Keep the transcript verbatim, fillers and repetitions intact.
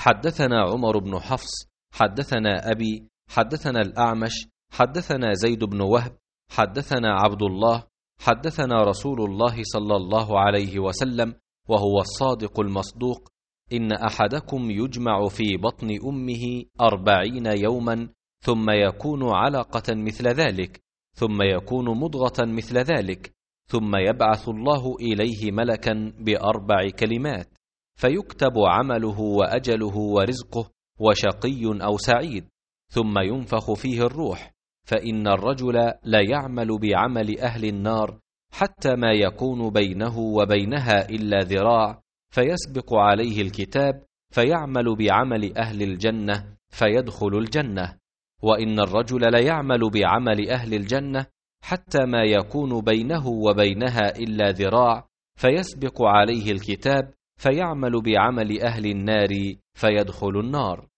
حدثنا عمر بن حفص حدثنا أبي حدثنا الأعمش حدثنا زيد بن وهب حدثنا عبد الله حدثنا رسول الله صلى الله عليه وسلم وهو الصادق المصدوق: إن أحدكم يجمع في بطن أمه أربعين يوما ثم يكون علقة مثل ذلك ثم يكون مضغة مثل ذلك ثم يبعث الله إليه ملكا بأربع كلمات فيكتب عمله وأجله ورزقه وشقي أو سعيد ثم ينفخ فيه الروح، فإن الرجل ليعمل بعمل أهل النار حتى ما يكون بينه وبينها إلا ذراع فيسبق عليه الكتاب فيعمل بعمل أهل الجنة فيدخل الجنة، وإن الرجل ليعمل بعمل أهل الجنة حتى ما يكون بينه وبينها إلا ذراع فيسبق عليه الكتاب فيعمل بعمل أهل النار فيدخل النار.